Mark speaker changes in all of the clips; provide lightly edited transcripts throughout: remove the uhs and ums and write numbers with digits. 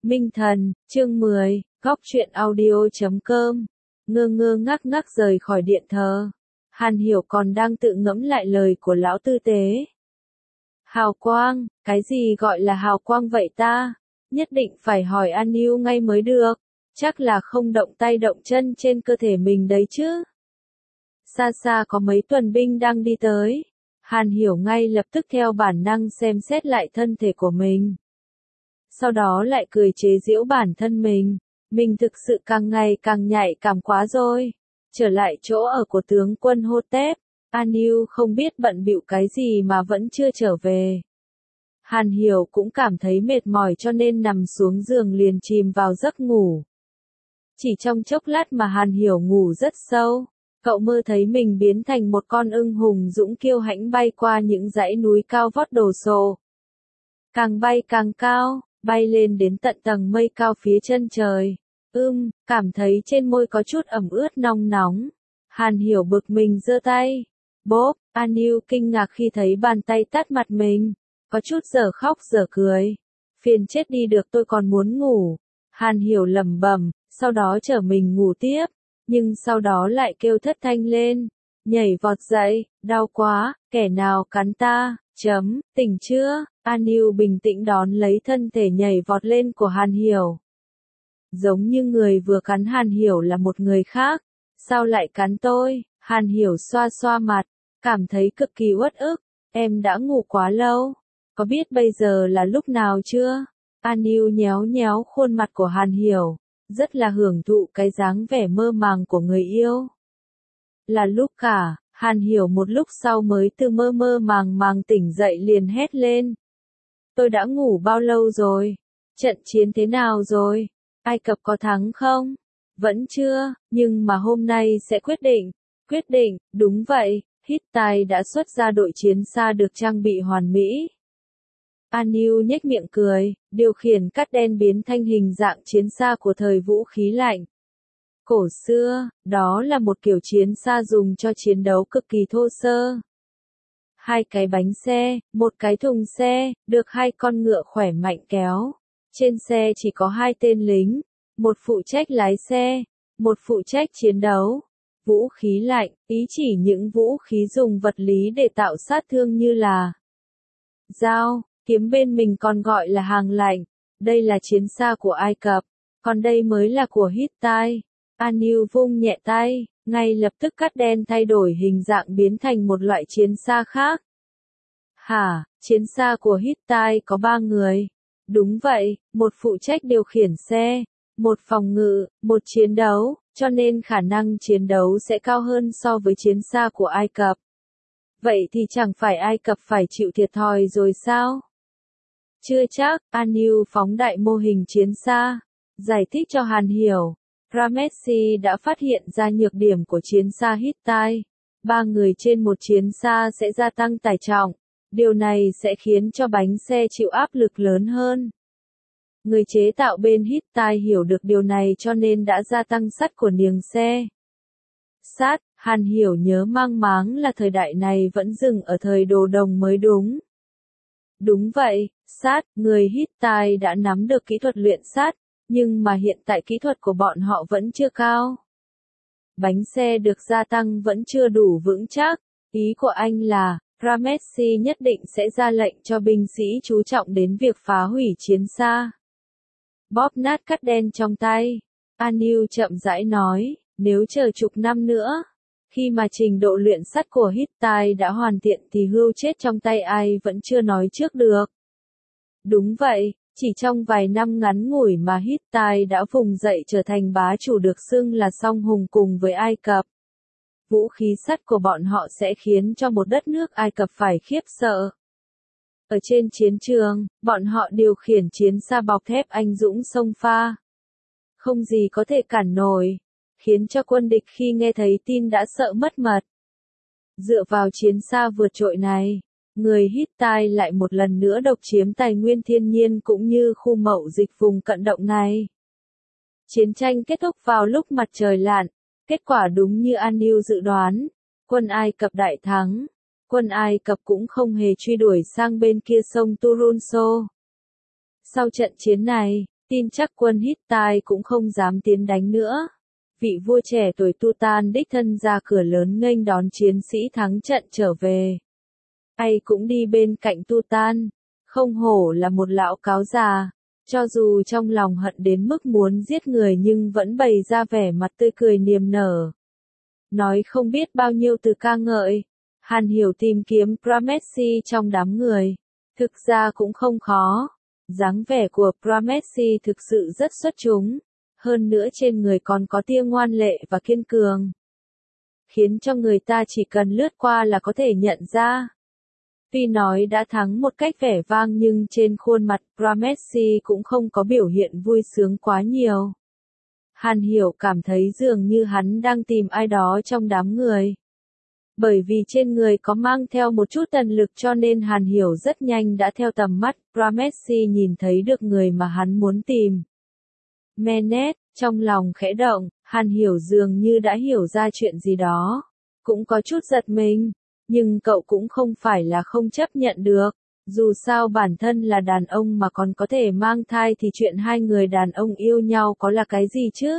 Speaker 1: Minh Thần, chương 10, góc truyện audio.com. Ngơ ngơ ngác ngác rời khỏi điện thờ. Hàn Hiểu còn đang tự ngẫm lại lời của lão tư tế. Hào quang, cái gì gọi là hào quang vậy ta? Nhất định phải hỏi An Yêu ngay mới được. Chắc là không động tay động chân trên cơ thể mình đấy chứ. Xa xa có mấy tuần binh đang đi tới. Hàn Hiểu ngay lập tức theo bản năng xem xét lại thân thể của mình. Sau đó lại cười chế giễu bản thân mình. Mình thực sự càng ngày càng nhạy cảm quá rồi. Trở lại chỗ ở của tướng quân Hotep, An Yêu không biết bận bịu cái gì mà vẫn chưa trở về. Hàn Hiểu cũng cảm thấy mệt mỏi cho nên nằm xuống giường liền chìm vào giấc ngủ. Chỉ trong chốc lát mà Hàn Hiểu ngủ rất sâu. Cậu mơ thấy mình biến thành một con ưng hùng dũng kiêu hãnh bay qua những dãy núi cao vót đồ sộ. Càng bay càng cao, bay lên đến tận tầng mây cao phía chân trời. Cảm thấy trên môi có chút ẩm ướt nóng nóng. Hàn Hiểu bực mình giơ tay. Bốp, An Yêu kinh ngạc khi thấy bàn tay tát mặt mình. Có chút dở khóc dở cười. Phiền chết đi được, tôi còn muốn ngủ. Hàn Hiểu lẩm bẩm, sau đó chở mình ngủ tiếp. Nhưng sau đó lại kêu thất thanh lên. Nhảy vọt dậy, đau quá, kẻ nào cắn ta, tỉnh chưa? An Yêu bình tĩnh đón lấy thân thể nhảy vọt lên của Hàn Hiểu. Giống như người vừa cắn Hàn Hiểu là một người khác. Sao lại cắn tôi? Hàn Hiểu xoa xoa mặt, cảm thấy cực kỳ uất ức. Em đã ngủ quá lâu. Có biết bây giờ là lúc nào chưa? An Yêu nhéo nhéo khuôn mặt của Hàn Hiểu. Rất là hưởng thụ cái dáng vẻ mơ màng của người yêu. Là lúc cả, Hàn Hiểu một lúc sau mới từ mơ mơ màng màng tỉnh dậy liền hét lên. Tôi đã ngủ bao lâu rồi? Trận chiến thế nào rồi? Ai Cập có thắng không? Vẫn chưa, nhưng mà hôm nay sẽ quyết định. Quyết định, đúng vậy, Hittite đã xuất ra đội chiến xa được trang bị hoàn mỹ. An Yêu nhếch miệng cười, điều khiển cắt đen biến thành hình dạng chiến xa của thời vũ khí lạnh. Cổ xưa, đó là một kiểu chiến xa dùng cho chiến đấu cực kỳ thô sơ. 2 cái bánh xe, 1 cái thùng xe, được 2 con ngựa khỏe mạnh kéo. Trên xe chỉ có 2 tên lính, một phụ trách lái xe, một phụ trách chiến đấu. Vũ khí lạnh, ý chỉ những vũ khí dùng vật lý để tạo sát thương như là dao, kiếm, bên mình còn gọi là hàng lạnh. Đây là chiến xa của Ai Cập, còn đây mới là của Hittite. An Yêu vung nhẹ tay, ngay lập tức cắt đen thay đổi hình dạng biến thành một loại chiến xa khác. Hả, chiến xa của Hittite có 3 người. Đúng vậy, một phụ trách điều khiển xe, một phòng ngự, một chiến đấu, cho nên khả năng chiến đấu sẽ cao hơn so với chiến xa của Ai Cập. Vậy thì chẳng phải Ai Cập phải chịu thiệt thòi rồi sao? Chưa chắc, An Yêu phóng đại mô hình chiến xa, giải thích cho Hàn Hiểu. Ramessi đã phát hiện ra nhược điểm của chiến xa Hittite. 3 người trên một chiến xa sẽ gia tăng tải trọng. Điều này sẽ khiến cho bánh xe chịu áp lực lớn hơn. Người chế tạo bên Hittite hiểu được điều này cho nên đã gia tăng sắt của niềng xe. Sắt, Hàn Hiểu nhớ mang máng là thời đại này vẫn dừng ở thời đồ đồng mới đúng. Đúng vậy, sắt, người Hittite đã nắm được kỹ thuật luyện sắt, nhưng mà hiện tại kỹ thuật của bọn họ vẫn chưa cao. Bánh xe được gia tăng vẫn chưa đủ vững chắc. Ý của anh là, Ramessi nhất định sẽ ra lệnh cho binh sĩ chú trọng đến việc phá hủy chiến xa. Bóp nát cắt đen trong tay. An Yêu chậm rãi nói, nếu chờ chục năm nữa, khi mà trình độ luyện sắt của Hittite đã hoàn thiện thì hươu chết trong tay ai vẫn chưa nói trước được. Đúng vậy, chỉ trong vài năm ngắn ngủi mà Hittite đã vùng dậy trở thành bá chủ được xưng là song hùng cùng với Ai Cập. Vũ khí sắt của bọn họ sẽ khiến cho một đất nước Ai Cập phải khiếp sợ. Ở trên chiến trường, bọn họ điều khiển chiến xa bọc thép anh dũng xông pha. Không gì có thể cản nổi, khiến cho quân địch khi nghe thấy tin đã sợ mất mật. Dựa vào chiến xa vượt trội này, người Hittite lại một lần nữa độc chiếm tài nguyên thiên nhiên cũng như khu mậu dịch vùng cận động này. Chiến tranh kết thúc vào lúc mặt trời lặn, kết quả đúng như An Yêu dự đoán, quân Ai Cập đại thắng. Quân Ai Cập cũng không hề truy đuổi sang bên kia sông Turunso. Sau trận chiến này, tin chắc quân Hittite cũng không dám tiến đánh nữa. Vị vua trẻ tuổi Tutan đích thân ra cửa lớn nghênh đón chiến sĩ thắng trận trở về. Ai cũng đi bên cạnh Tutan, không hổ là một lão cáo già, cho dù trong lòng hận đến mức muốn giết người nhưng vẫn bày ra vẻ mặt tươi cười niềm nở. Nói không biết bao nhiêu từ ca ngợi, Hàn Hiểu tìm kiếm Pramessi trong đám người. Thực ra cũng không khó, dáng vẻ của Pramessi thực sự rất xuất chúng, hơn nữa trên người còn có tia ngoan lệ và kiên cường, khiến cho người ta chỉ cần lướt qua là có thể nhận ra. Tuy nói đã thắng một cách vẻ vang nhưng trên khuôn mặt Pramessi cũng không có biểu hiện vui sướng quá nhiều. Hàn Hiểu cảm thấy dường như hắn đang tìm ai đó trong đám người. Bởi vì trên người có mang theo một chút tần lực cho nên Hàn Hiểu rất nhanh đã theo tầm mắt Pramessi nhìn thấy được người mà hắn muốn tìm. Menet, trong lòng khẽ động, Hàn Hiểu dường như đã hiểu ra chuyện gì đó. Cũng có chút giật mình, nhưng cậu cũng không phải là không chấp nhận được. Dù sao bản thân là đàn ông mà còn có thể mang thai thì chuyện hai người đàn ông yêu nhau có là cái gì chứ?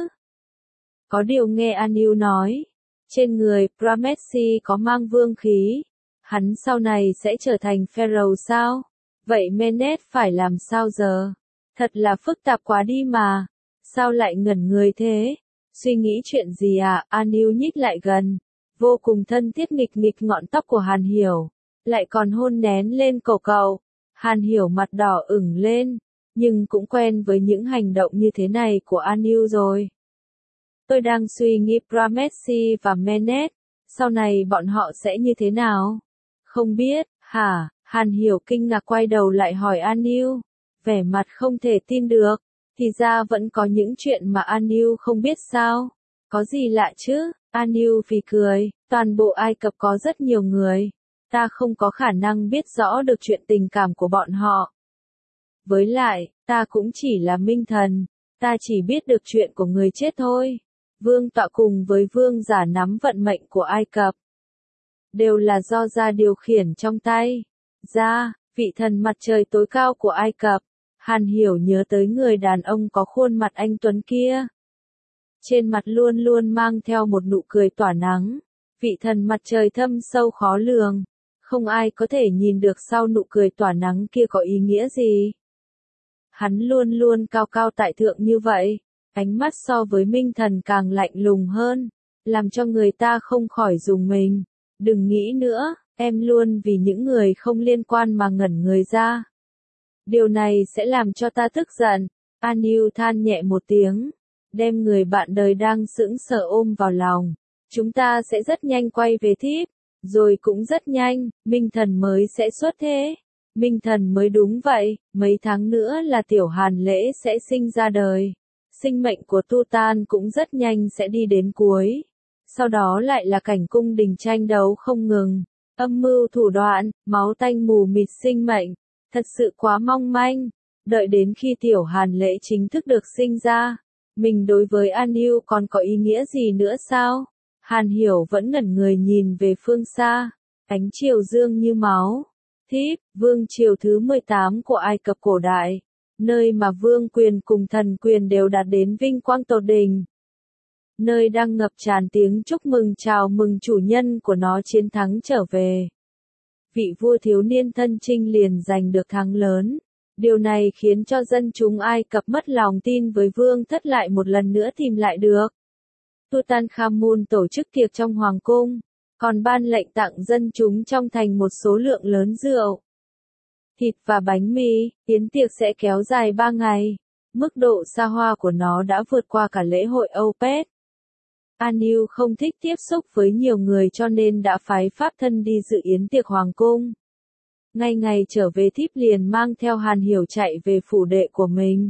Speaker 1: Có điều nghe Aniu nói, trên người Pramessi có mang vương khí, hắn sau này sẽ trở thành pharaoh sao? Vậy Menet phải làm sao giờ? Thật là phức tạp quá đi mà. Sao lại ngẩn người thế? Suy nghĩ chuyện gì à? Aniu nhích lại gần, vô cùng thân thiết nghịch nghịch ngọn tóc của Hàn Hiểu, lại còn hôn nén lên cổ cậu. Hàn Hiểu mặt đỏ ửng lên, nhưng cũng quen với những hành động như thế này của Aniu rồi. Tôi đang suy nghĩ Pramessi và Menet, sau này bọn họ sẽ như thế nào? Không biết, hả? Hàn Hiểu kinh ngạc quay đầu lại hỏi Aniu, vẻ mặt không thể tin được. Thì ra vẫn có những chuyện mà Aniu không biết sao? Có gì lạ chứ? Aniu phì cười, toàn bộ Ai Cập có rất nhiều người. Ta không có khả năng biết rõ được chuyện tình cảm của bọn họ. Với lại, ta cũng chỉ là minh thần, ta chỉ biết được chuyện của người chết thôi. Vương tọa cùng với vương giả nắm vận mệnh của Ai Cập. Đều là do Ra điều khiển trong tay. Ra, vị thần mặt trời tối cao của Ai Cập. Hàn Hiểu nhớ tới người đàn ông có khuôn mặt anh tuấn kia. Trên mặt luôn luôn mang theo một nụ cười tỏa nắng. Vị thần mặt trời thâm sâu khó lường. Không ai có thể nhìn được sau nụ cười tỏa nắng kia có ý nghĩa gì. Hắn luôn luôn cao cao tại thượng như vậy. Ánh mắt so với minh thần càng lạnh lùng hơn. Làm cho người ta không khỏi rùng mình. Đừng nghĩ nữa, em luôn vì những người không liên quan mà ngẩn người ra. Điều này sẽ làm cho ta tức giận. Aniu than nhẹ một tiếng, đem người bạn đời đang sững sờ ôm vào lòng. Chúng ta sẽ rất nhanh quay về thiếp, rồi cũng rất nhanh, minh thần mới sẽ xuất thế. Minh thần mới đúng vậy, mấy tháng nữa là tiểu Hàn Lễ sẽ sinh ra đời. Sinh mệnh của Tutan cũng rất nhanh sẽ đi đến cuối. Sau đó lại là cảnh cung đình tranh đấu không ngừng. Âm mưu thủ đoạn, máu tanh mù mịt sinh mệnh. Thật sự quá mong manh. Đợi đến khi tiểu Hàn Lễ chính thức được sinh ra, mình đối với Aniu còn có ý nghĩa gì nữa sao? Hàn Hiểu vẫn ngẩn người nhìn về phương xa. Ánh chiều dương như máu. Thiếp, vương triều thứ 18 của Ai Cập cổ đại. Nơi mà vương quyền cùng thần quyền đều đạt đến vinh quang tột đỉnh. Nơi đang ngập tràn tiếng chúc mừng chào mừng chủ nhân của nó chiến thắng trở về. Vị vua thiếu niên thân chinh liền giành được thắng lớn. Điều này khiến cho dân chúng Ai Cập mất lòng tin với vương thất lại một lần nữa tìm lại được. Tutankhamun tổ chức tiệc trong hoàng cung, còn ban lệnh tặng dân chúng trong thành một số lượng lớn rượu, thịt và bánh mì. Yến tiệc sẽ kéo dài 3 ngày. Mức độ xa hoa của nó đã vượt qua cả lễ hội Opet. Aniu không thích tiếp xúc với nhiều người cho nên đã phái pháp thân đi dự yến tiệc hoàng cung. Ngay ngày trở về thiếp liền mang theo Hàn Hiểu chạy về phủ đệ của mình.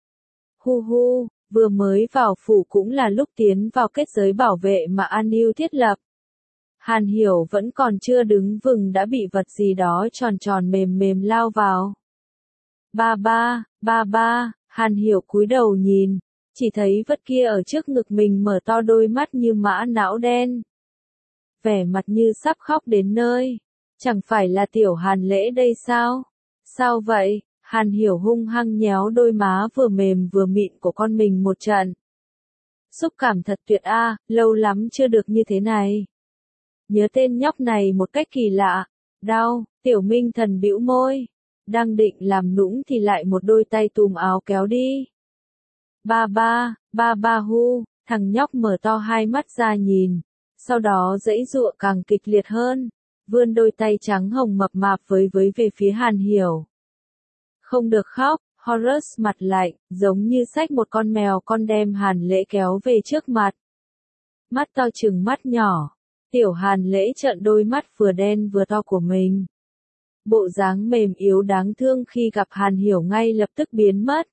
Speaker 1: Hu hu, vừa mới vào phủ cũng là lúc tiến vào kết giới bảo vệ mà Aniu thiết lập. Hàn Hiểu vẫn còn chưa đứng vững đã bị vật gì đó tròn tròn mềm mềm lao vào. Ba ba, Hàn Hiểu cúi đầu nhìn, chỉ thấy vật kia ở trước ngực mình mở to đôi mắt như mã não đen. Vẻ mặt như sắp khóc đến nơi. Chẳng phải là tiểu Hàn Lễ đây sao? Sao vậy? Hàn Hiểu hung hăng nhéo đôi má vừa mềm vừa mịn của con mình một trận. Xúc cảm thật tuyệt a, lâu lắm chưa được như thế này. Nhớ tên nhóc này một cách kỳ lạ. Đau, Tiểu Minh Thần bĩu môi. Đang định làm nũng thì lại một đôi tay túm áo kéo đi. Ba ba hu, thằng nhóc mở to hai mắt ra nhìn. Sau đó giãy giụa càng kịch liệt hơn. Vươn đôi tay trắng hồng mập mạp với về phía Hàn Hiểu. Không được khóc, Horus mặt lạnh, giống như xách một con mèo con đem Hàn Lễ kéo về trước mặt. Mắt to chừng mắt nhỏ, Tiểu Hàn Lễ trợn đôi mắt vừa đen vừa to của mình. Bộ dáng mềm yếu đáng thương khi gặp Hàn Hiểu ngay lập tức biến mất.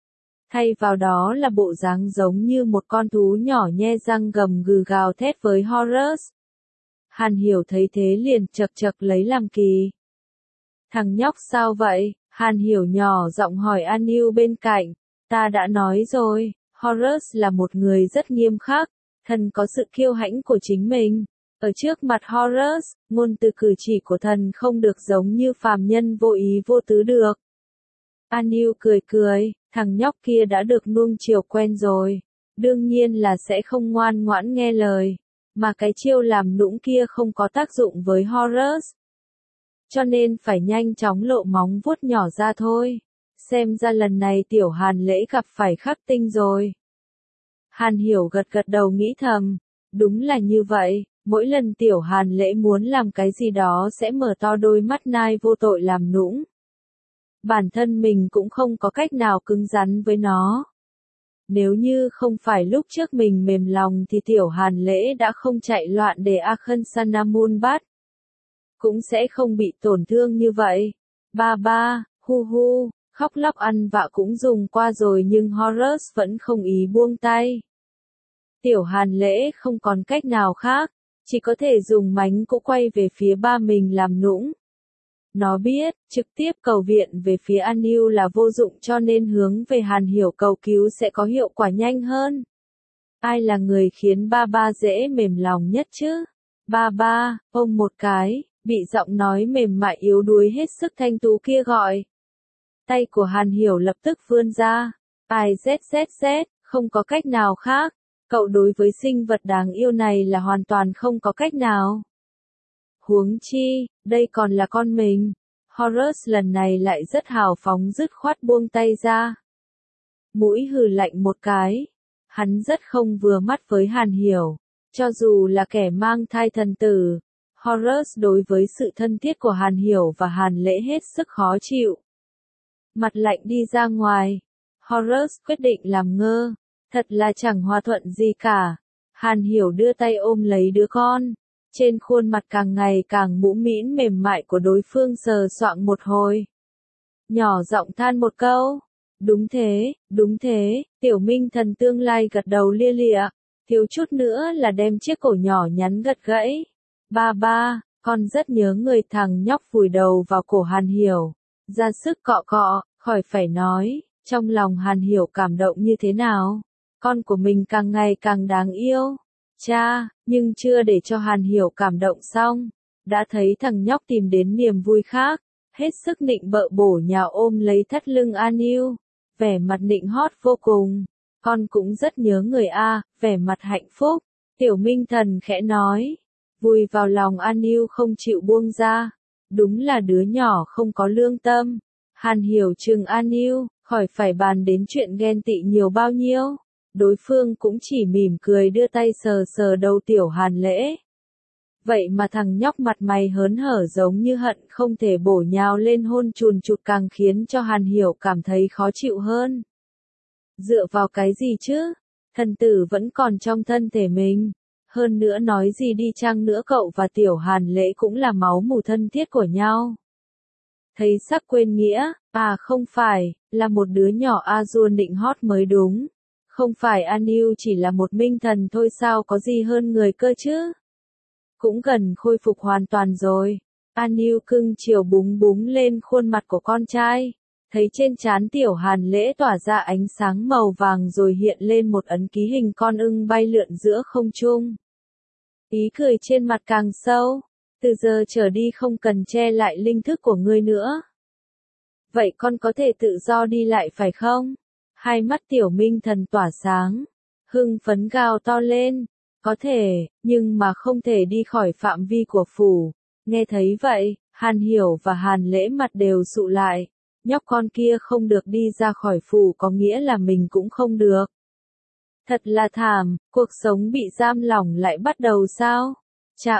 Speaker 1: Thay vào đó là bộ dáng giống như một con thú nhỏ nhe răng gầm gừ gào thét với Horus. Hàn Hiểu thấy thế liền chậc chậc lấy làm kỳ. Thằng nhóc sao vậy? Hàn Hiểu nhỏ giọng hỏi An Yêu bên cạnh. Ta đã nói rồi, Horus là một người rất nghiêm khắc, thần có sự kiêu hãnh của chính mình. Ở trước mặt Horus, ngôn từ cử chỉ của thần không được giống như phàm nhân vô ý vô tứ được. An Yêu cười cười, thằng nhóc kia đã được nuông chiều quen rồi. Đương nhiên là sẽ không ngoan ngoãn nghe lời. Mà cái chiêu làm nũng kia không có tác dụng với Horus. Cho nên phải nhanh chóng lộ móng vuốt nhỏ ra thôi. Xem ra lần này Tiểu Hàn Lễ gặp phải khắc tinh rồi. Hàn Hiểu gật gật đầu nghĩ thầm. Đúng là như vậy, mỗi lần Tiểu Hàn Lễ muốn làm cái gì đó sẽ mở to đôi mắt nai vô tội làm nũng. Bản thân mình cũng không có cách nào cứng rắn với nó. Nếu như không phải lúc trước mình mềm lòng thì Tiểu Hàn Lễ đã không chạy loạn để Akhansanamun bắt. Cũng sẽ không bị tổn thương như vậy. Ba, hu hu, khóc lóc ăn vạ cũng dùng qua rồi nhưng Horus vẫn không ý buông tay. Tiểu Hàn Lễ không còn cách nào khác, chỉ có thể dùng mánh cũ quay về phía ba mình làm nũng. Nó biết, trực tiếp cầu viện về phía An Yêu là vô dụng cho nên hướng về Hàn Hiểu cầu cứu sẽ có hiệu quả nhanh hơn. Ai là người khiến ba dễ mềm lòng nhất chứ? Ba, ôm một cái, bị giọng nói mềm mại yếu đuối hết sức thanh tú kia gọi. Tay của Hàn Hiểu lập tức vươn ra. ZZZ, không có cách nào khác. Cậu đối với sinh vật đáng yêu này là hoàn toàn không có cách nào. Huống chi, đây còn là con mình. Horus lần này lại rất hào phóng dứt khoát buông tay ra. Mũi hừ lạnh một cái. Hắn rất không vừa mắt với Hàn Hiểu. Cho dù là kẻ mang thai thần tử, Horus đối với sự thân thiết của Hàn Hiểu và Hàn Lễ hết sức khó chịu. Mặt lạnh đi ra ngoài. Horus quyết định làm ngơ. Thật là chẳng hòa thuận gì cả. Hàn Hiểu đưa tay ôm lấy đứa con. Trên khuôn mặt càng ngày càng mũm mĩm mềm mại của đối phương sờ soạng một hồi. Nhỏ giọng than một câu. Đúng thế, Tiểu Minh Thần tương lai gật đầu lia lịa. Thiếu chút nữa là đem chiếc cổ nhỏ nhắn gật gãy. Ba, con rất nhớ người thằng nhóc vùi đầu vào cổ Hàn Hiểu. Ra sức cọ cọ, khỏi phải nói, trong lòng Hàn Hiểu cảm động như thế nào. Con của mình càng ngày càng đáng yêu. Cha, nhưng chưa để cho Hàn Hiểu cảm động xong. Đã thấy thằng nhóc tìm đến niềm vui khác. Hết sức nịnh bợ bổ nhào ôm lấy thắt lưng An Yêu. Vẻ mặt nịnh hót vô cùng. Con cũng rất nhớ người A, vẻ mặt hạnh phúc. Tiểu Minh Thần khẽ nói. Vùi vào lòng An Yêu không chịu buông ra. Đúng là đứa nhỏ không có lương tâm. Hàn Hiểu chừng An Yêu, khỏi phải bàn đến chuyện ghen tị nhiều bao nhiêu. Đối phương cũng chỉ mỉm cười đưa tay sờ sờ đầu Tiểu Hàn Lễ. Vậy mà thằng nhóc mặt mày hớn hở giống như hận không thể bổ nhào lên hôn chùn chụt càng khiến cho Hàn Hiểu cảm thấy khó chịu hơn. Dựa vào cái gì chứ? Thần tử vẫn còn trong thân thể mình. Hơn nữa nói gì đi chăng nữa cậu và Tiểu Hàn Lễ cũng là máu mủ thân thiết của nhau. Thấy sắc quên nghĩa, không phải, là một đứa nhỏ Azure nịnh hót mới đúng. Không phải An Yêu chỉ là một minh thần thôi sao có gì hơn người cơ chứ? Cũng gần khôi phục hoàn toàn rồi. An Yêu cưng chiều búng búng lên khuôn mặt của con trai. Thấy trên trán Tiểu Hàn Lễ tỏa ra ánh sáng màu vàng rồi hiện lên một ấn ký hình con ưng bay lượn giữa không trung. Ý cười trên mặt càng sâu. Từ giờ trở đi không cần che lại linh thức của ngươi nữa. Vậy con có thể tự do đi lại phải không? Hai mắt Tiểu Minh Thần tỏa sáng, hưng phấn gào to lên. Có thể, nhưng mà không thể đi khỏi phạm vi của phủ. Nghe thấy vậy, Hàn Hiểu và Hàn Lễ mặt đều sụ lại. Nhóc con kia không được đi ra khỏi phủ có nghĩa là mình cũng không được. Thật là thảm, cuộc sống bị giam lỏng lại bắt đầu sao? Chà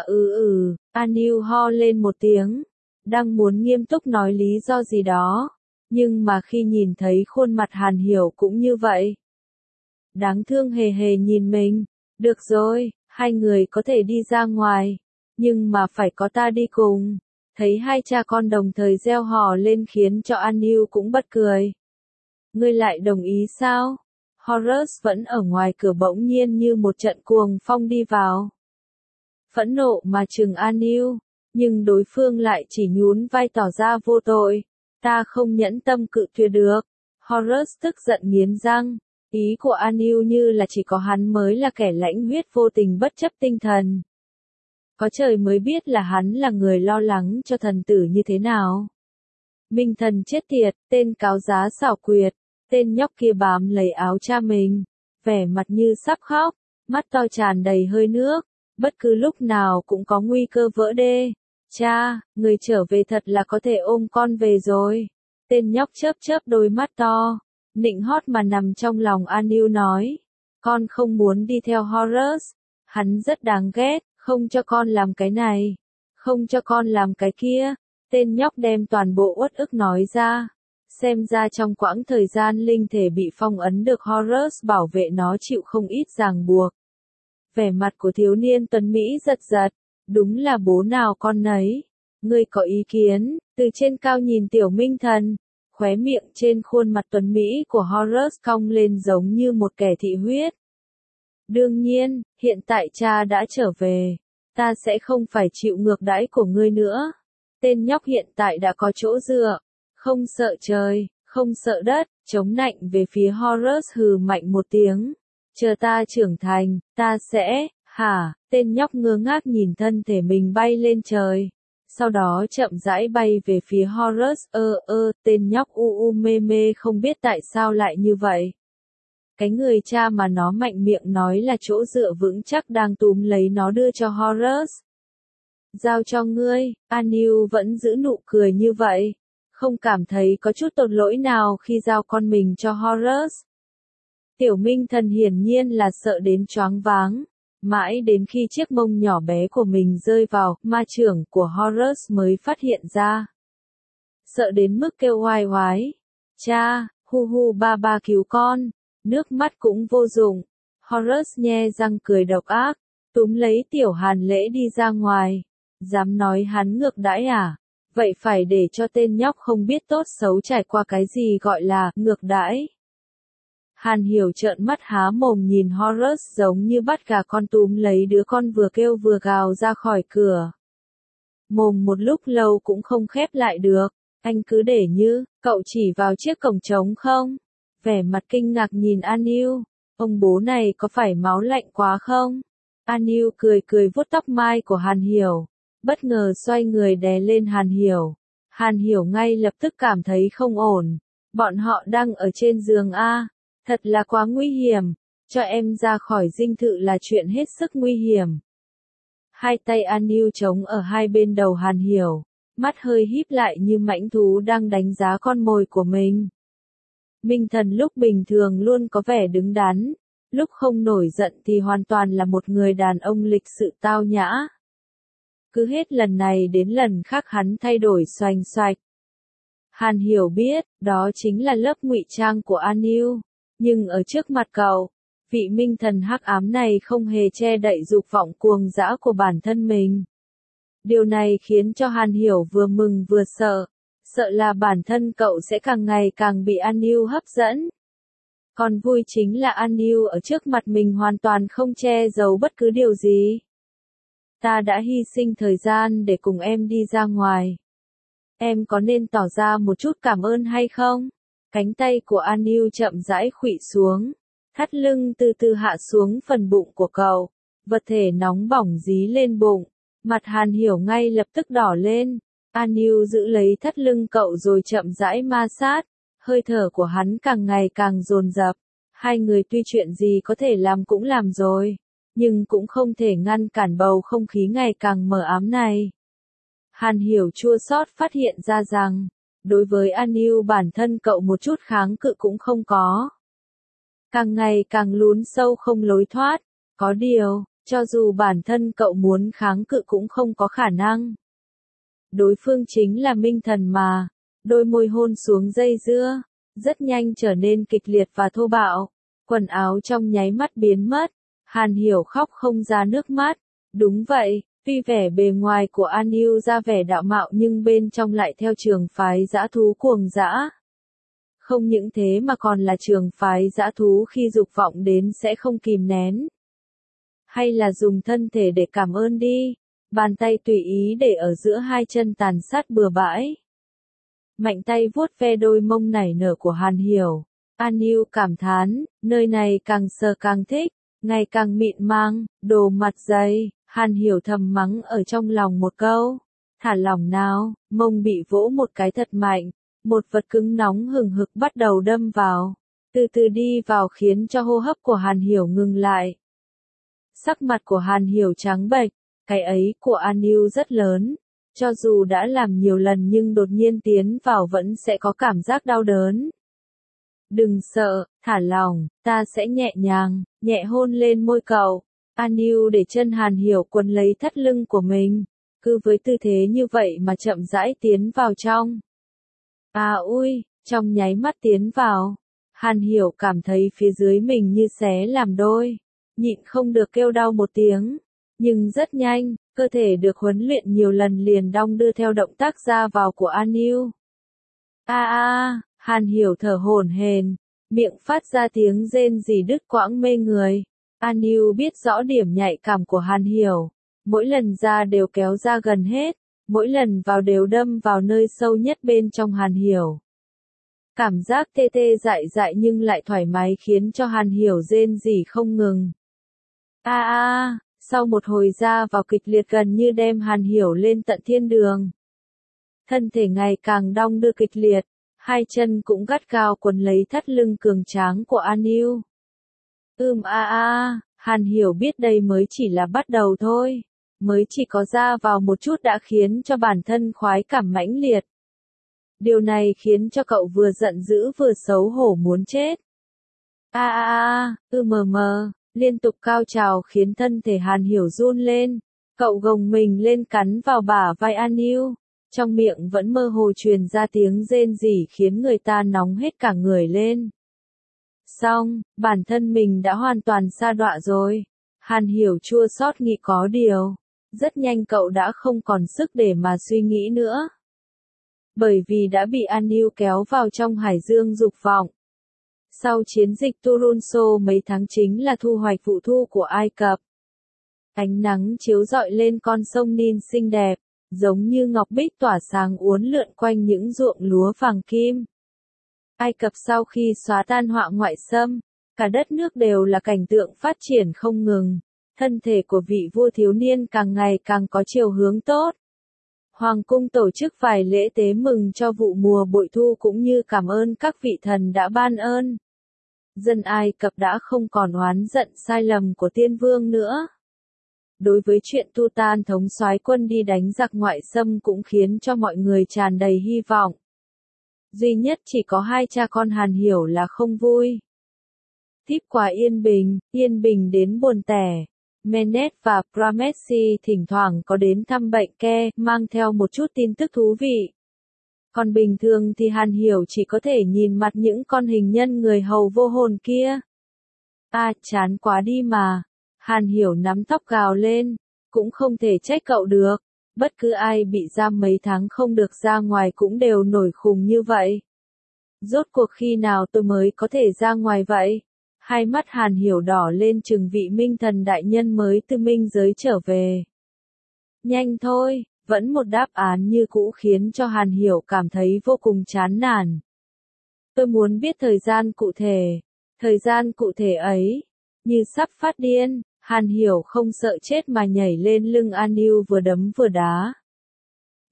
Speaker 1: An Yêu ho lên một tiếng, đang muốn nghiêm túc nói lý do gì đó, nhưng mà khi nhìn thấy khuôn mặt Hàn Hiểu cũng như vậy. Đáng thương hề hề nhìn mình, được rồi, hai người có thể đi ra ngoài, nhưng mà phải có ta đi cùng. Thấy hai cha con đồng thời reo hò lên khiến cho An Yêu cũng bật cười. Ngươi lại đồng ý sao? Horus vẫn ở ngoài cửa bỗng nhiên như một trận cuồng phong đi vào. Phẫn nộ mà trừng An Yêu, nhưng đối phương lại chỉ nhún vai tỏ ra vô tội. Ta không nhẫn tâm cự tuyệt được. Horus tức giận nghiến răng. Ý của An Yêu như là chỉ có hắn mới là kẻ lãnh huyết vô tình bất chấp tinh thần. Có trời mới biết là hắn là người lo lắng cho thần tử như thế nào. Minh Thần chết tiệt, tên cáo giá xảo quyệt, tên nhóc kia bám lấy áo cha mình, vẻ mặt như sắp khóc, mắt to tràn đầy hơi nước, bất cứ lúc nào cũng có nguy cơ vỡ đê. Cha, người trở về thật là có thể ôm con về rồi. Tên nhóc chớp chớp đôi mắt to, nịnh hót mà nằm trong lòng An Yêu nói. Con không muốn đi theo Horus, hắn rất đáng ghét, không cho con làm cái này, không cho con làm cái kia. Tên nhóc đem toàn bộ uất ức nói ra. Xem ra trong quãng thời gian linh thể bị phong ấn được Horus bảo vệ nó chịu không ít ràng buộc. Vẻ mặt của thiếu niên tuấn Mỹ giật giật, đúng là bố nào con nấy. Ngươi có ý kiến? Từ trên cao nhìn Tiểu Minh Thần, khóe miệng trên khuôn mặt tuấn Mỹ của Horus cong lên giống như một kẻ thị huyết. Đương nhiên, hiện tại cha đã trở về, ta sẽ không phải chịu ngược đãi của ngươi nữa. Tên nhóc hiện tại đã có chỗ dựa, không sợ trời, không sợ đất, chống nạnh về phía Horus hừ mạnh một tiếng. Chờ ta trưởng thành, ta sẽ, tên nhóc ngơ ngác nhìn thân thể mình bay lên trời. Sau đó chậm rãi bay về phía Horus, tên nhóc mê mê không biết tại sao lại như vậy. Cái người cha mà nó mạnh miệng nói là chỗ dựa vững chắc đang túm lấy nó đưa cho Horus. Giao cho ngươi, An Yêu vẫn giữ nụ cười như vậy, không cảm thấy có chút tội lỗi nào khi giao con mình cho Horus. Tiểu Minh Thần hiển nhiên là sợ đến choáng váng, mãi đến khi chiếc mông nhỏ bé của mình rơi vào ma chưởng của Horus mới phát hiện ra. Sợ đến mức kêu oai oái. Cha, hu ba ba cứu con, nước mắt cũng vô dụng. Horus nhe răng cười độc ác, túm lấy Tiểu Hàn Lễ đi ra ngoài. Dám nói hắn ngược đãi à? Vậy phải để cho tên nhóc không biết tốt xấu trải qua cái gì gọi là ngược đãi. Hàn Hiểu trợn mắt há mồm nhìn Horus giống như bắt gà con túm lấy đứa con vừa kêu vừa gào ra khỏi cửa. Mồm một lúc lâu cũng không khép lại được, anh cứ để như, cậu chỉ vào chiếc cổng trống không? Vẻ mặt kinh ngạc nhìn An Yêu, ông bố này có phải máu lạnh quá không? An Yêu cười cười vuốt tóc mai của Hàn Hiểu, bất ngờ xoay người đè lên Hàn Hiểu. Hàn Hiểu ngay lập tức cảm thấy không ổn, bọn họ đang ở trên giường A. Thật là quá nguy hiểm, cho em ra khỏi dinh thự là chuyện hết sức nguy hiểm. Hai tay An Yêu chống ở hai bên đầu Hàn Hiểu, mắt hơi híp lại như mãnh thú đang đánh giá con mồi của mình. Minh Thần lúc bình thường luôn có vẻ đứng đắn, lúc không nổi giận thì hoàn toàn là một người đàn ông lịch sự tao nhã. Cứ hết lần này đến lần khác hắn thay đổi xoành xoạch. Hàn Hiểu biết, đó chính là lớp ngụy trang của An Yêu. Nhưng ở trước mặt cậu, vị minh thần hắc ám này không hề che đậy dục vọng cuồng dã của bản thân mình. Điều này khiến cho Hàn Hiểu vừa mừng vừa sợ, sợ là bản thân cậu sẽ càng ngày càng bị An Yêu hấp dẫn. Còn vui chính là An Yêu ở trước mặt mình hoàn toàn không che giấu bất cứ điều gì. Ta đã hy sinh thời gian để cùng em đi ra ngoài. Em có nên tỏ ra một chút cảm ơn hay không? Cánh tay của An Yêu chậm rãi khuỵu xuống, thắt lưng từ từ hạ xuống phần bụng của cậu, vật thể nóng bỏng dí lên bụng, mặt Hàn Hiểu ngay lập tức đỏ lên, An Yêu giữ lấy thắt lưng cậu rồi chậm rãi ma sát, hơi thở của hắn càng ngày càng dồn dập. Hai người tuy chuyện gì có thể làm cũng làm rồi, nhưng cũng không thể ngăn cản bầu không khí ngày càng mờ ám này. Hàn Hiểu chua xót phát hiện ra rằng, đối với An Yêu bản thân cậu một chút kháng cự cũng không có. Càng ngày càng lún sâu không lối thoát, có điều, cho dù bản thân cậu muốn kháng cự cũng không có khả năng. Đối phương chính là minh thần mà, đôi môi hôn xuống dây dưa, rất nhanh trở nên kịch liệt và thô bạo, quần áo trong nháy mắt biến mất, Hàn Hiểu khóc không ra nước mắt, đúng vậy, tuy vẻ bề ngoài của An Yêu ra vẻ đạo mạo nhưng bên trong lại theo trường phái dã thú cuồng dã. Không những thế mà còn là trường phái dã thú khi dục vọng đến sẽ không kìm nén. Hay là dùng thân thể để cảm ơn đi, bàn tay tùy ý để ở giữa hai chân tàn sát bừa bãi. Mạnh tay vuốt ve đôi mông nảy nở của Hàn Hiểu. An Yêu cảm thán, nơi này càng sờ càng thích, ngày càng mịn màng, đồ mặt dày. Hàn Hiểu thầm mắng ở trong lòng một câu. Thả lỏng nào, mông bị vỗ một cái thật mạnh. Một vật cứng nóng hừng hực bắt đầu đâm vào. Từ từ đi vào khiến cho hô hấp của Hàn Hiểu ngừng lại. Sắc mặt của Hàn Hiểu trắng bệch, cái ấy của An Yêu rất lớn. Cho dù đã làm nhiều lần nhưng đột nhiên tiến vào vẫn sẽ có cảm giác đau đớn. Đừng sợ, thả lỏng, ta sẽ nhẹ nhàng, nhẹ hôn lên môi cậu. An Yêu để chân Hàn Hiểu quấn lấy thắt lưng của mình. Cứ với tư thế như vậy mà chậm rãi tiến vào trong. À ui, trong nháy mắt tiến vào. Hàn Hiểu cảm thấy phía dưới mình như xé làm đôi. Nhịn không được kêu đau một tiếng. Nhưng rất nhanh, cơ thể được huấn luyện nhiều lần liền đong đưa theo động tác ra vào của An Yêu. Hàn Hiểu thở hổn hển, miệng phát ra tiếng rên rỉ đứt quãng mê người. An Yêu biết rõ điểm nhạy cảm của Hàn Hiểu, mỗi lần ra đều kéo ra gần hết, mỗi lần vào đều đâm vào nơi sâu nhất bên trong Hàn Hiểu. Cảm giác tê tê dại dại nhưng lại thoải mái khiến cho Hàn Hiểu rên rỉ không ngừng. Sau một hồi ra vào kịch liệt gần như đem Hàn Hiểu lên tận thiên đường. Thân thể ngày càng đong đưa kịch liệt, hai chân cũng gắt gao quấn lấy thắt lưng cường tráng của An Yêu. Hàn Hiểu biết đây mới chỉ là bắt đầu thôi, mới chỉ có ra vào một chút đã khiến cho bản thân khoái cảm mãnh liệt. Điều này khiến cho cậu vừa giận dữ vừa xấu hổ muốn chết. Liên tục cao trào khiến thân thể Hàn Hiểu run lên, cậu gồng mình lên cắn vào bả vai An Yêu, trong miệng vẫn mơ hồ truyền ra tiếng rên rỉ khiến người ta nóng hết cả người lên. Xong, bản thân mình đã hoàn toàn sa đọa rồi. Hàn Hiểu chua xót nghĩ có điều. Rất nhanh cậu đã không còn sức để mà suy nghĩ nữa. Bởi vì đã bị An Yêu kéo vào trong hải dương dục vọng. Sau chiến dịch Turunso mấy tháng chính là thu hoạch vụ thu của Ai Cập. Ánh nắng chiếu rọi lên con sông Nin xinh đẹp, giống như ngọc bích tỏa sáng uốn lượn quanh những ruộng lúa vàng kim. Ai Cập sau khi xóa tan họa ngoại xâm, cả đất nước đều là cảnh tượng phát triển không ngừng, thân thể của vị vua thiếu niên càng ngày càng có chiều hướng tốt. Hoàng cung tổ chức vài lễ tế mừng cho vụ mùa bội thu cũng như cảm ơn các vị thần đã ban ơn. Dân Ai Cập đã không còn oán giận sai lầm của tiên vương nữa. Đối với chuyện Tutan thống soái quân đi đánh giặc ngoại xâm cũng khiến cho mọi người tràn đầy hy vọng. Duy nhất chỉ có hai cha con Hàn Hiểu là không vui. Tiếp qua yên bình đến buồn tẻ. Menet và Pramessi thỉnh thoảng có đến thăm bệnh ke, mang theo một chút tin tức thú vị. Còn bình thường thì Hàn Hiểu chỉ có thể nhìn mặt những con hình nhân người hầu vô hồn kia. Chán quá đi mà. Hàn Hiểu nắm tóc gào lên, cũng không thể trách cậu được. Bất cứ ai bị giam mấy tháng không được ra ngoài cũng đều nổi khùng như vậy. Rốt cuộc khi nào tôi mới có thể ra ngoài vậy? Hai mắt Hàn Hiểu đỏ lên chừng vị minh thần đại nhân mới từ minh giới trở về. Nhanh thôi, vẫn một đáp án như cũ khiến cho Hàn Hiểu cảm thấy vô cùng chán nản. Tôi muốn biết thời gian cụ thể ấy. Như sắp phát điên, Hàn Hiểu không sợ chết mà nhảy lên lưng An Yêu vừa đấm vừa đá.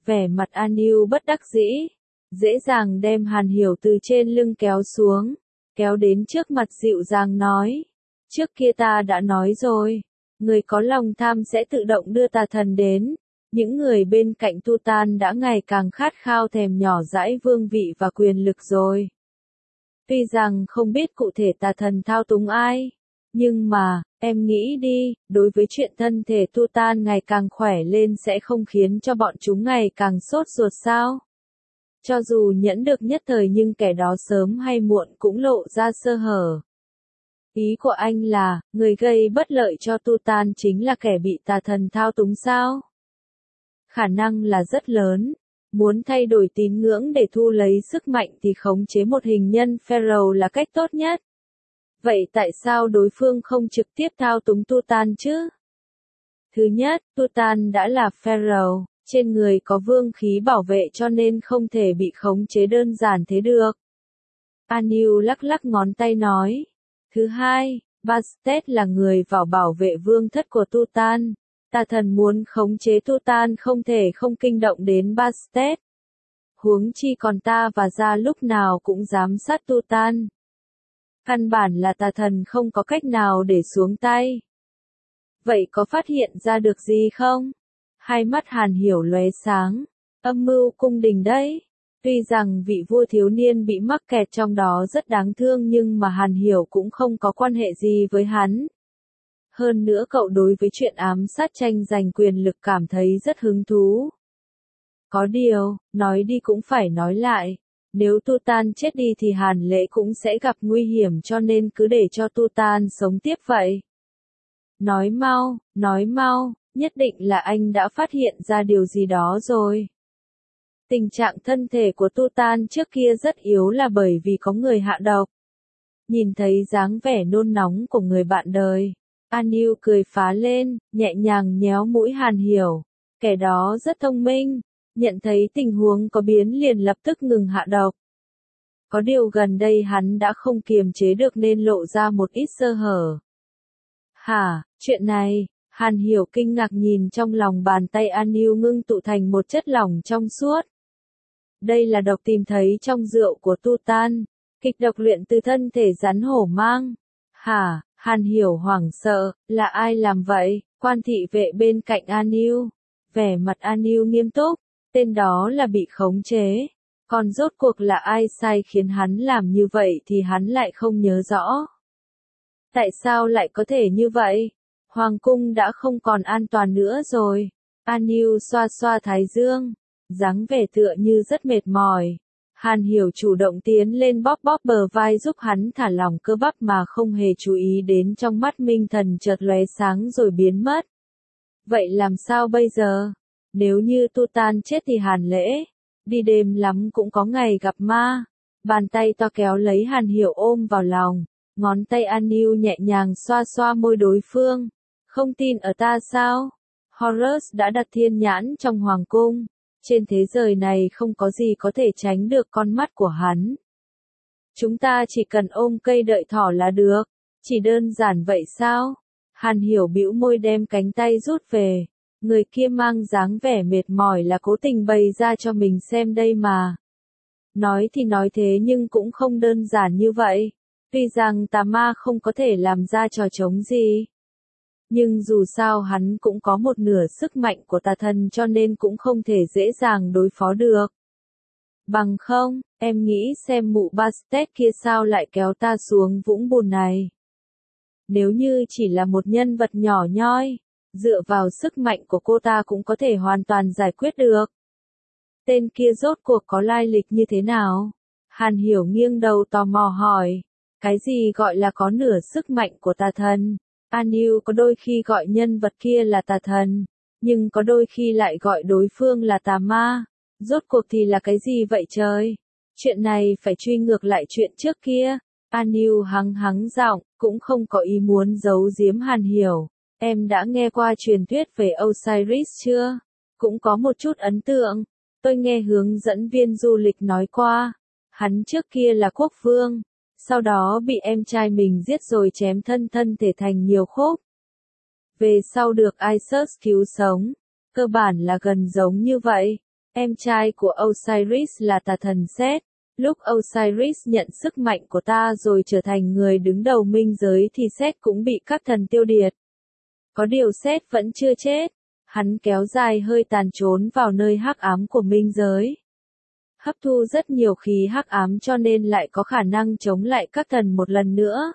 Speaker 1: Vẻ mặt An Yêu bất đắc dĩ, dễ dàng đem Hàn Hiểu từ trên lưng kéo xuống, kéo đến trước mặt dịu dàng nói. Trước kia ta đã nói rồi, người có lòng tham sẽ tự động đưa tà thần đến. Những người bên cạnh Tu Tan đã ngày càng khát khao thèm nhỏ dãi vương vị và quyền lực rồi. Tuy rằng không biết cụ thể tà thần thao túng ai, nhưng mà, em nghĩ đi, đối với chuyện thân thể Tu Tan ngày càng khỏe lên sẽ không khiến cho bọn chúng ngày càng sốt ruột sao? Cho dù nhẫn được nhất thời nhưng kẻ đó sớm hay muộn cũng lộ ra sơ hở. Ý của anh là, người gây bất lợi cho Tu Tan chính là kẻ bị tà thần thao túng sao? Khả năng là rất lớn. Muốn thay đổi tín ngưỡng để thu lấy sức mạnh thì khống chế một hình nhân Pharaoh là cách tốt nhất. Vậy tại sao đối phương không trực tiếp thao túng Tu Tan chứ? Thứ nhất, Tu Tan đã là Pharaoh, trên người có vương khí bảo vệ cho nên không thể bị khống chế đơn giản thế được. An Yêu lắc lắc ngón tay nói. Thứ hai, Bastet là người vào bảo vệ vương thất của Tu Tan. Tà thần muốn khống chế Tu Tan không thể không kinh động đến Bastet. Huống chi còn ta và Ra lúc nào cũng giám sát Tu Tan. Căn bản là tà thần không có cách nào để xuống tay. Vậy có phát hiện ra được gì không? Hai mắt Hàn Hiểu lóe sáng. Âm mưu cung đình đấy. Tuy rằng vị vua thiếu niên bị mắc kẹt trong đó rất đáng thương nhưng mà Hàn Hiểu cũng không có quan hệ gì với hắn. Hơn nữa cậu đối với chuyện ám sát tranh giành quyền lực cảm thấy rất hứng thú. Có điều, nói đi cũng phải nói lại. Nếu Tu Tan chết đi thì Hàn Lễ cũng sẽ gặp nguy hiểm cho nên cứ để cho Tu Tan sống tiếp vậy. Nói mau, nhất định là anh đã phát hiện ra điều gì đó rồi. Tình trạng thân thể của Tu Tan trước kia rất yếu là bởi vì có người hạ độc. Nhìn thấy dáng vẻ nôn nóng của người bạn đời, An Yêu cười phá lên, nhẹ nhàng nhéo mũi Hàn Hiểu. Kẻ đó rất thông minh, nhận thấy tình huống có biến liền lập tức ngừng hạ độc. Có điều gần đây hắn đã không kiềm chế được nên lộ ra một ít sơ hở. Hả, chuyện này, Hàn Hiểu kinh ngạc nhìn trong lòng bàn tay An Yêu ngưng tụ thành một chất lỏng trong suốt. Đây là độc tìm thấy trong rượu của Tu Tan, kịch độc luyện từ thân thể rắn hổ mang. Hả, Hàn Hiểu hoảng sợ, là ai làm vậy? Quan thị vệ bên cạnh An Yêu. Vẻ mặt An Yêu nghiêm túc, tên đó là bị khống chế. Còn rốt cuộc là ai sai khiến hắn làm như vậy thì hắn lại không nhớ rõ. Tại sao lại có thể như vậy? Hoàng cung đã không còn an toàn nữa rồi. An Yêu xoa xoa thái dương, dáng vẻ tựa như rất mệt mỏi. Hàn Hiểu chủ động tiến lên bóp bóp bờ vai giúp hắn thả lỏng cơ bắp mà không hề chú ý đến trong mắt Minh Thần chợt lóe sáng rồi biến mất. Vậy làm sao bây giờ? Nếu như Tu Tan chết thì Hàn Lễ, đi đêm lắm cũng có ngày gặp ma. Bàn tay to kéo lấy Hàn Hiểu ôm vào lòng, ngón tay An Yêu nhẹ nhàng xoa xoa môi đối phương. Không tin ở ta sao? Horus đã đặt thiên nhãn trong hoàng cung. Trên thế giới này không có gì có thể tránh được con mắt của hắn. Chúng ta chỉ cần ôm cây đợi thỏ là được. Chỉ đơn giản vậy sao? Hàn Hiểu bĩu môi đem cánh tay rút về. Người kia mang dáng vẻ mệt mỏi là cố tình bày ra cho mình xem đây mà. Nói thì nói thế nhưng cũng không đơn giản như vậy. Tuy rằng tà ma không có thể làm ra trò trống gì. Nhưng dù sao hắn cũng có một nửa sức mạnh của tà thần cho nên cũng không thể dễ dàng đối phó được. Bằng không, em nghĩ xem mụ Bastet kia sao lại kéo ta xuống vũng bùn này. Nếu như chỉ là một nhân vật nhỏ nhoi, dựa vào sức mạnh của cô ta cũng có thể hoàn toàn giải quyết được. Tên kia rốt cuộc có lai lịch như thế nào? Hàn Hiểu nghiêng đầu tò mò hỏi. Cái gì gọi là có nửa sức mạnh của tà thần? An Yêu có đôi khi gọi nhân vật kia là tà thần, nhưng có đôi khi lại gọi đối phương là tà ma. Rốt cuộc thì là cái gì vậy trời? Chuyện này phải truy ngược lại chuyện trước kia. An Yêu hắng giọng, cũng không có ý muốn giấu giếm Hàn Hiểu. Em đã nghe qua truyền thuyết về Osiris chưa? Cũng có một chút ấn tượng. Tôi nghe hướng dẫn viên du lịch nói qua. Hắn trước kia là quốc vương. Sau đó bị em trai mình giết rồi chém thân thể thành nhiều khúc. Về sau được Isus cứu sống. Cơ bản là gần giống như vậy. Em trai của Osiris là tà thần Seth. Lúc Osiris nhận sức mạnh của ta rồi trở thành người đứng đầu minh giới thì Seth cũng bị các thần tiêu diệt. Có điều Seth vẫn chưa chết. Hắn kéo dài hơi tàn trốn vào nơi hắc ám của minh giới. Hấp thu rất nhiều khí hắc ám cho nên lại có khả năng chống lại các thần một lần nữa.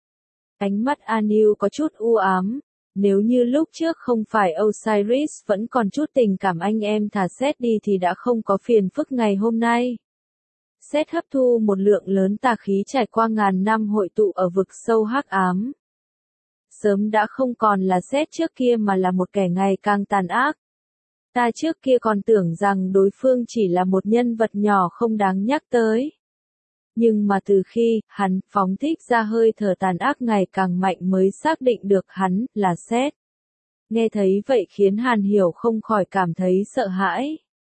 Speaker 1: Ánh mắt Anu có chút u ám. Nếu như lúc trước không phải Osiris vẫn còn chút tình cảm anh em thả Seth đi thì đã không có phiền phức ngày hôm nay. Seth hấp thu một lượng lớn tà khí trải qua ngàn năm hội tụ ở vực sâu hắc ám. Sớm đã không còn là Seth trước kia mà là một kẻ ngày càng tàn ác. Ta trước kia còn tưởng rằng đối phương chỉ là một nhân vật nhỏ không đáng nhắc tới. Nhưng mà từ khi hắn phóng thích ra hơi thở tàn ác ngày càng mạnh mới xác định được hắn là Seth. Nghe thấy vậy khiến Hàn Hiểu không khỏi cảm thấy sợ hãi.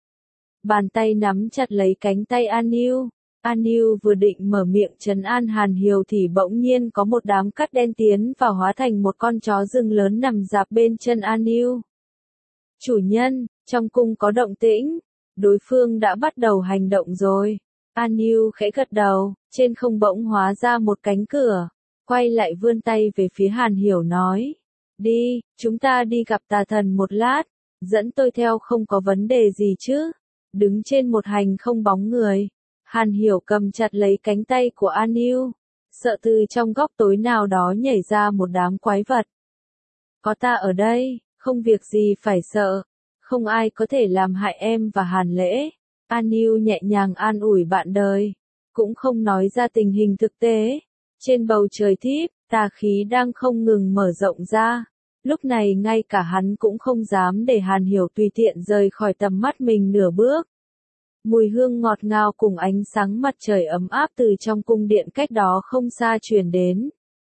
Speaker 1: Bàn tay nắm chặt lấy cánh tay Anu. Anu vừa định mở miệng trấn an Hàn Hiểu thì bỗng nhiên có một đám cát đen tiến vào hóa thành một con chó rừng lớn nằm rạp bên chân Anu. Chủ nhân, trong cung có động tĩnh. Đối phương đã bắt đầu hành động rồi. Anu khẽ gật đầu, trên không bỗng hóa ra một cánh cửa. Quay lại vươn tay về phía Hàn Hiểu nói. Đi, chúng ta đi gặp tà thần một lát. Dẫn tôi theo không có vấn đề gì chứ. Đứng trên một hành không bóng người. Hàn Hiểu cầm chặt lấy cánh tay của Anu. Sợ từ trong góc tối nào đó nhảy ra một đám quái vật. Có ta ở đây, không việc gì phải sợ. Không ai có thể làm hại em và Hàn Lễ. Anu nhẹ nhàng an ủi bạn đời. Cũng không nói ra tình hình thực tế. Trên bầu trời thiếp, tà khí đang không ngừng mở rộng ra. Lúc này ngay cả hắn cũng không dám để Hàn Hiểu tùy tiện rời khỏi tầm mắt mình nửa bước. Mùi hương ngọt ngào cùng ánh sáng mặt trời ấm áp từ trong cung điện cách đó không xa truyền đến.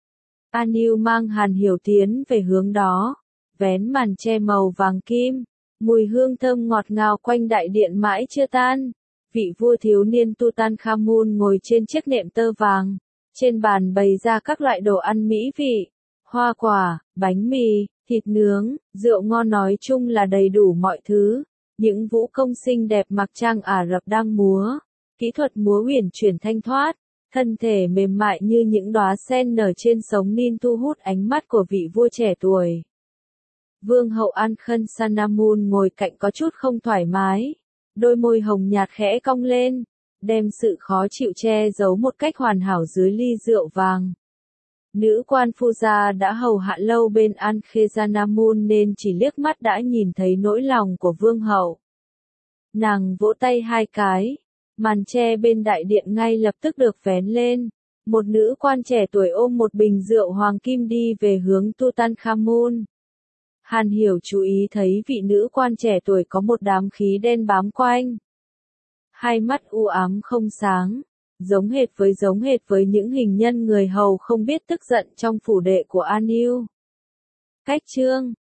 Speaker 1: Anu mang Hàn Hiểu tiến về hướng đó. Vén màn che màu vàng kim. Mùi hương thơm ngọt ngào quanh đại điện mãi chưa tan. Vị vua thiếu niên Tutankhamun ngồi trên chiếc nệm tơ vàng. Trên bàn bày ra các loại đồ ăn mỹ vị. Hoa quả, bánh mì, thịt nướng, rượu ngon nói chung là đầy đủ mọi thứ. Những vũ công xinh đẹp mặc trang Ả Rập đang múa. Kỹ thuật múa uyển chuyển thanh thoát. Thân thể mềm mại như những đóa sen nở trên sống Nin thu hút ánh mắt của vị vua trẻ tuổi. Vương hậu Ankhen Sanamun ngồi cạnh có chút không thoải mái. Đôi môi hồng nhạt khẽ cong lên. Đem sự khó chịu che giấu một cách hoàn hảo dưới ly rượu vàng. Nữ quan Phuja đã hầu hạ lâu bên Ankhesenamun nên chỉ liếc mắt đã nhìn thấy nỗi lòng của vương hậu. Nàng vỗ tay hai cái, màn che bên đại điện ngay lập tức được vén lên. Một nữ quan trẻ tuổi ôm một bình rượu hoàng kim đi về hướng Tutankhamun. Hàn Hiểu chú ý thấy vị nữ quan trẻ tuổi có một đám khí đen bám quanh. Hai mắt u ám không sáng. Giống hệt với những hình nhân người hầu không biết tức giận trong phủ đệ của Anu. Cách chương